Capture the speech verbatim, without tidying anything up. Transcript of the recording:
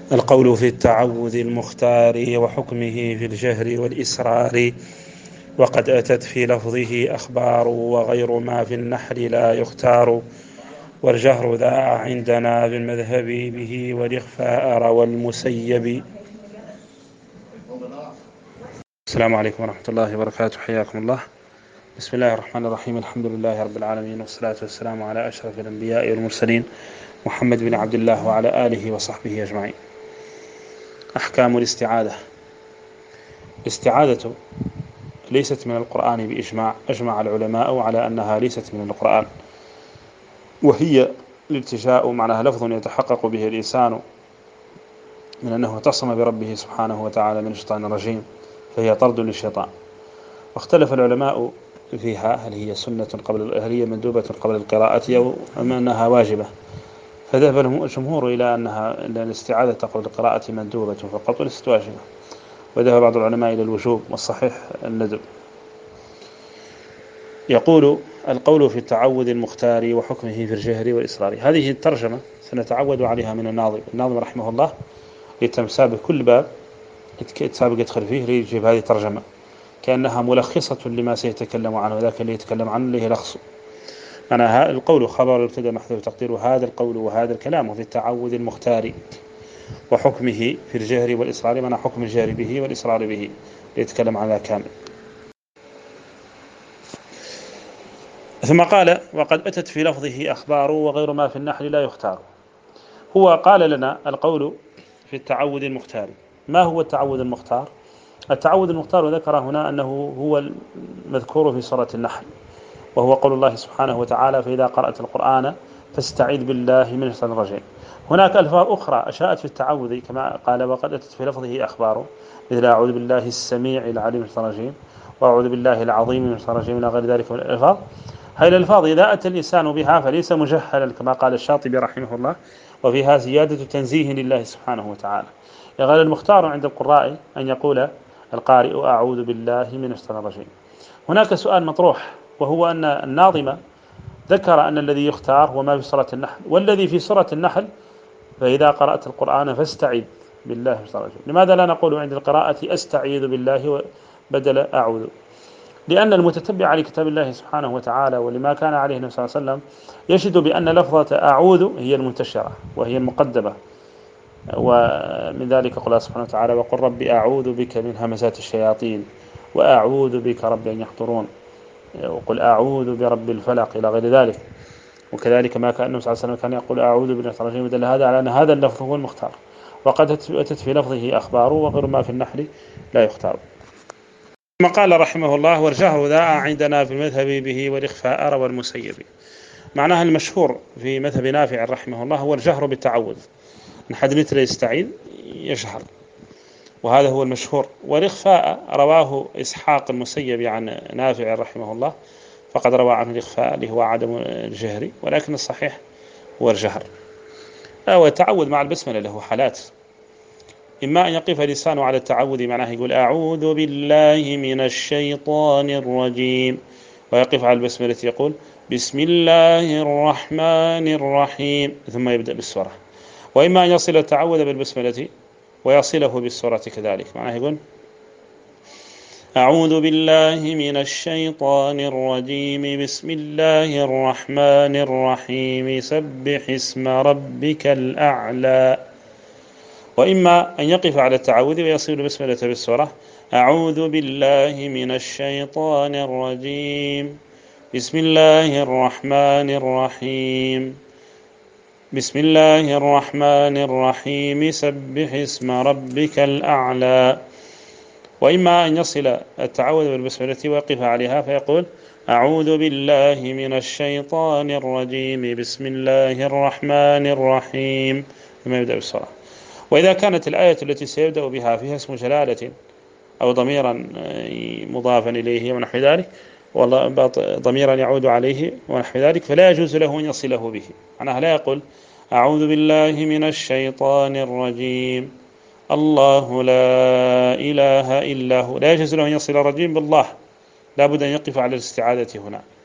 القول في التعوذ المختار وحكمه في الجهر والإسرار، وقد أتت في لفظه أخبار وغير ما في النحل لا يختار، والجهر ذا عندنا بالمذهب به والإخفاء روى المسيب. السلام عليكم ورحمة الله وبركاته، حياكم الله. بسم الله الرحمن الرحيم، الحمد لله رب العالمين، والصلاة والسلام على أشرف الأنبياء والمرسلين محمد بن عبد الله وعلى آله وصحبه أجمعين. أحكام الاستعاذة. الاستعاذة ليست من القرآن بإجماع، أجمع العلماء على أنها ليست من القرآن، وهي الالتجاء، معناها لفظ يتحقق به الإنسان من أنه اعتصم بربه سبحانه وتعالى من الشيطان الرجيم، فهي طرد للشيطان. واختلف العلماء فيها، هل هي سنة قبل هل هي مندوبة قبل القراءة أو أنها واجبة؟ فذهب الجمهور إلى أنها الاستعاذة قبل القراءة مندوبة فقط وليست واجبة، وذهب بعض العلماء إلى الوجوب، والصحيح الندب. يقول القول في التعوذ المختار وحكمه في الجهر والإسرار. هذه الترجمة سنتعود عليها من الناظم الناظم رحمه الله، لتمسابق كل باب يتسابق يدخل فيه ليجيب هذه الترجمة كأنها ملخصة لما سيتكلم عنه، ذاك اللي يتكلم عنه اللي هي لخص. معناها القول خبر ابتدأ محذوف تقدير هذا القول وهذا الكلام في التعوذ المختار وحكمه في الجهر والإسرار، معنى حكم الجهر به والإسرار به، ليتكلم عن ذا كامل. ثم قال وقد أتت في لفظه أخبار وغير ما في النحل لا يختار. هو قال لنا القول في التعوذ المختار. ما هو التعوذ المختار؟ التعوذ المختار ذكر هنا أنه هو المذكور في سورة النحل، وهو قول الله سبحانه وتعالى فإذا قرأت القرآن فاستعذ بالله من الشيطان الرجيم. هناك ألفاظ أخرى أشاءت في التعوذ كما قال وقد أتت في لفظه أخبار، مثل أعوذ بالله السميع العليم من الشيطان الرجيم، وأعوذ بالله العظيم من الشيطان الرجيم، إلى غير ذلك من الألفاظ. هذه الألفاظ إذا أتى الإنسان بها فليس مجهلا كما قال الشاطبي رحمه الله، وفيها زيادة تنزيه لله سبحانه وتعالى. يغير المختار عند القراء أن يقول القارئ أعوذ بالله من الشيطان الرجيم. هناك سؤال مطروح، وهو أن الناظم ذكر أن الذي يختار هو ما في سورة النحل، والذي في سورة النحل فإذا قرأت القرآن فاستعذ بالله من الشيطان الرجيم. لماذا لا نقول عند القراءة أستعيذ بالله بدل أعوذ؟ لأن المتتبع لكتاب الله سبحانه وتعالى ولما كان عليه النبي صلى الله عليه وسلم يجد بأن لفظة أعوذ هي المنتشرة وهي المقدمة، ومن ذلك قال الله سبحانه وتعالى وقل رب أعوذ بك من همزات الشياطين وأعوذ بك رب أن يحضرون، وقل أعوذ برب الفلق، إلى غير ذلك. وكذلك ما كان النبي صلى الله عليه وسلم كان يقول أعوذ بالله من الشيطان الرجيم، دل هذا على أن هذا اللفظ هو المختار. وقد أتت في لفظه أخبار وغير ما في النحل لا يختار. ثم قال رحمه الله والجهر ذا عندنا في المذهب به والإخفاء روى المسيب. معناها المشهور في مذهب نافع رحمه الله هو الجهر بالتعوذ، أن حد مثل يستعيذ يجهر، وهذا هو المشهور. والإخفاء رواه إسحاق المسيب عن نافع رحمه الله، فقد روى عنه الإخفاء اللي هو عدم الجهر، ولكن الصحيح هو الجهر. والتعوذ مع البسملة له حالات، إما أن يقف الإنسان على التعوذ معناه يقول أعوذ بالله من الشيطان الرجيم، ويقف على البسملة يقول بسم الله الرحمن الرحيم، ثم يبدأ بالسورة. وإما أن يصل التعوذ بالبسملة ويصله بالسورة كذلك، معناه يقول أعوذ بالله من الشيطان الرجيم بسم الله الرحمن الرحيم سبح اسم ربك الأعلى. وإما أن يقف على التعوذ ويصل البسملة بالسورة أعوذ بالله من الشيطان الرجيم بسم الله الرحمن الرحيم بسم الله الرحمن الرحيم سبح اسم ربك الأعلى. وإما أن يصل التعوذ بالبسملة ويقف عليها فيقول أعوذ بالله من الشيطان الرجيم بسم الله الرحمن الرحيم، ثم يبدأ بالسورة. وإذا كانت الآية التي سيبدأ بها فيها اسم جلالة أو ضميرا مضافا إليه ونحو ذلك، والله ضميرا يعود عليه ونحو ذلك، فلا يجوز له أن يصله به. معناها لا يقول أعوذ بالله من الشيطان الرجيم الله لا إله إلا هو، لا يجوز له أن يصل الرجيم بالله، لا بد أن يقف على الاستعاذة هنا.